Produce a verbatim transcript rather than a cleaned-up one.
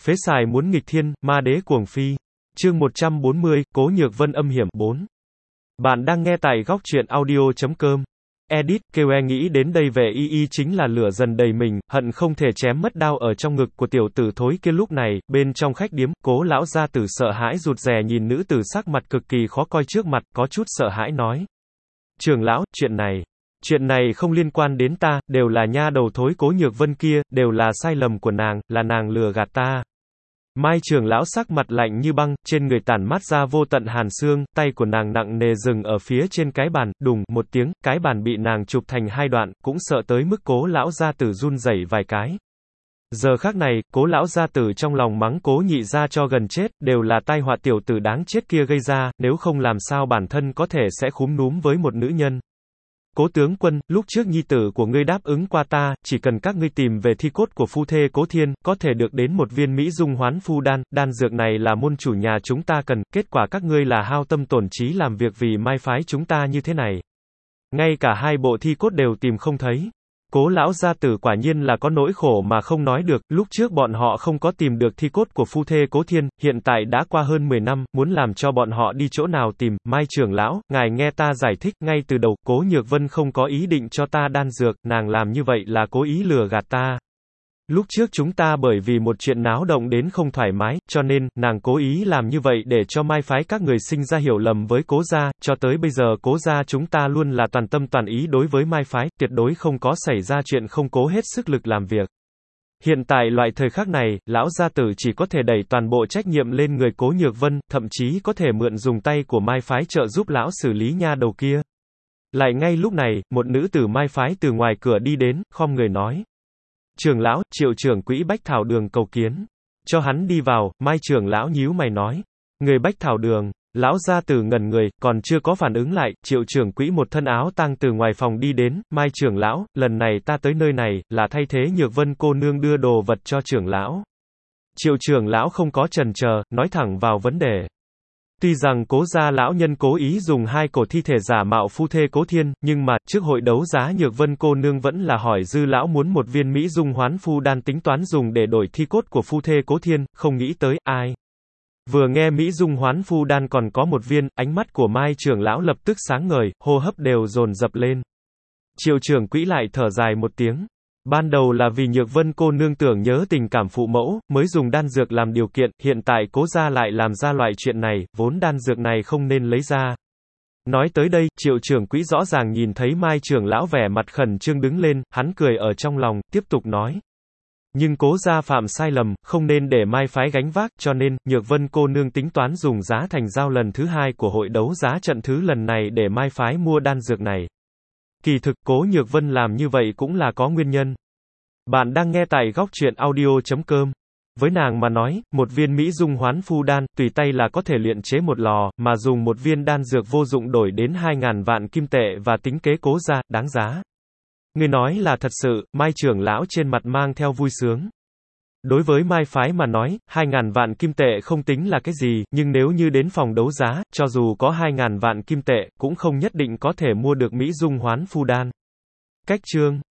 Phế xài muốn nghịch thiên, ma đế cuồng phi. Chương một trăm bốn mươi, Cố Nhược Vân âm hiểm bốn. Bạn đang nghe tại góc truyện audio chấm com. Edit, kêu e nghĩ đến đây về y y chính là lửa dần đầy mình, hận không thể chém mất đao ở trong ngực của tiểu tử thối kia lúc này, bên trong khách điếm, Cố lão gia tử sợ hãi rụt rè nhìn nữ tử sắc mặt cực kỳ khó coi trước mặt, có chút sợ hãi nói. Trưởng lão, chuyện này, chuyện này không liên quan đến ta, đều là nha đầu thối Cố Nhược Vân kia, đều là sai lầm của nàng, là nàng lừa gạt ta. Mai trưởng lão sắc mặt lạnh như băng, trên người tản mát ra vô tận hàn xương, tay của nàng nặng nề dừng ở phía trên cái bàn, đùng, một tiếng, cái bàn bị nàng chụp thành hai đoạn, cũng sợ tới mức Cố lão gia tử run rẩy vài cái. Giờ khắc này, Cố lão gia tử trong lòng mắng Cố nhị gia cho gần chết, đều là tai họa tiểu tử đáng chết kia gây ra, nếu không làm sao bản thân có thể sẽ khúm núm với một nữ nhân. Cố tướng quân, lúc trước nhi tử của ngươi đáp ứng qua ta, chỉ cần các ngươi tìm về thi cốt của phu thê Cố Thiên, có thể được đến một viên Mỹ dung hoán phu đan, đan dược này là môn chủ nhà chúng ta cần, kết quả các ngươi là hao tâm tổn trí làm việc vì mai phái chúng ta như thế này. Ngay cả hai bộ thi cốt đều tìm không thấy. Cố lão gia tử quả nhiên là có nỗi khổ mà không nói được, lúc trước bọn họ không có tìm được thi cốt của phu thê Cố Thiên, hiện tại đã qua hơn mười năm, muốn làm cho bọn họ đi chỗ nào tìm, Mai trưởng lão, ngài nghe ta giải thích, ngay từ đầu, Cố Nhược Vân không có ý định cho ta đan dược, nàng làm như vậy là cố ý lừa gạt ta. Lúc trước chúng ta bởi vì một chuyện náo động đến không thoải mái, cho nên, nàng cố ý làm như vậy để cho mai phái các người sinh ra hiểu lầm với Cố gia, cho tới bây giờ Cố gia chúng ta luôn là toàn tâm toàn ý đối với mai phái, tuyệt đối không có xảy ra chuyện không cố hết sức lực làm việc. Hiện tại loại thời khắc này, lão gia tử chỉ có thể đẩy toàn bộ trách nhiệm lên người Cố Nhược Vân, thậm chí có thể mượn dùng tay của mai phái trợ giúp lão xử lý nha đầu kia. Lại ngay lúc này, một nữ tử mai phái từ ngoài cửa đi đến, khom người nói. Trưởng lão, Triệu trưởng quỹ Bách Thảo Đường cầu kiến. Cho hắn đi vào, Mai trưởng lão nhíu mày nói. Người Bách Thảo Đường, lão gia tử ngẩn người, còn chưa có phản ứng lại, Triệu trưởng quỹ một thân áo tang từ ngoài phòng đi đến, Mai trưởng lão, lần này ta tới nơi này, là thay thế Nhược Vân cô nương đưa đồ vật cho trưởng lão. Triệu trưởng lão không có chần chờ, nói thẳng vào vấn đề. Tuy rằng Cố gia lão nhân cố ý dùng hai cổ thi thể giả mạo phu thê Cố Thiên, nhưng mà, trước hội đấu giá Nhược Vân cô nương vẫn là hỏi dư lão muốn một viên Mỹ dung hoán phu đan tính toán dùng để đổi thi cốt của phu thê Cố Thiên, không nghĩ tới, ai. Vừa nghe Mỹ dung hoán phu đan còn có một viên, ánh mắt của Mai trưởng lão lập tức sáng ngời, hô hấp đều dồn dập lên. Triệu trưởng quỹ lại thở dài một tiếng. Ban đầu là vì Nhược Vân cô nương tưởng nhớ tình cảm phụ mẫu, mới dùng đan dược làm điều kiện, hiện tại Cố gia lại làm ra loại chuyện này, vốn đan dược này không nên lấy ra. Nói tới đây, Triệu trưởng quỹ rõ ràng nhìn thấy Mai trưởng lão vẻ mặt khẩn trương đứng lên, hắn cười ở trong lòng, tiếp tục nói. Nhưng Cố gia phạm sai lầm, không nên để mai phái gánh vác, cho nên, Nhược Vân cô nương tính toán dùng giá thành giao lần thứ hai của hội đấu giá trận thứ lần này để mai phái mua đan dược này. Kỳ thực, Cố Nhược Vân làm như vậy cũng là có nguyên nhân. Bạn đang nghe tại góc truyện audio chấm com. Với nàng mà nói, một viên Mỹ dung hoán phu đan, tùy tay là có thể luyện chế một lò, mà dùng một viên đan dược vô dụng đổi đến hai ngàn vạn kim tệ và tính kế Cố gia, đáng giá. Người nói là thật sự, Mai trưởng lão trên mặt mang theo vui sướng. Đối với mai phái mà nói, hai ngàn vạn kim tệ không tính là cái gì, nhưng nếu như đến phòng đấu giá, cho dù có hai ngàn vạn kim tệ, cũng không nhất định có thể mua được Mỹ dung hoán phu đan. Cách chương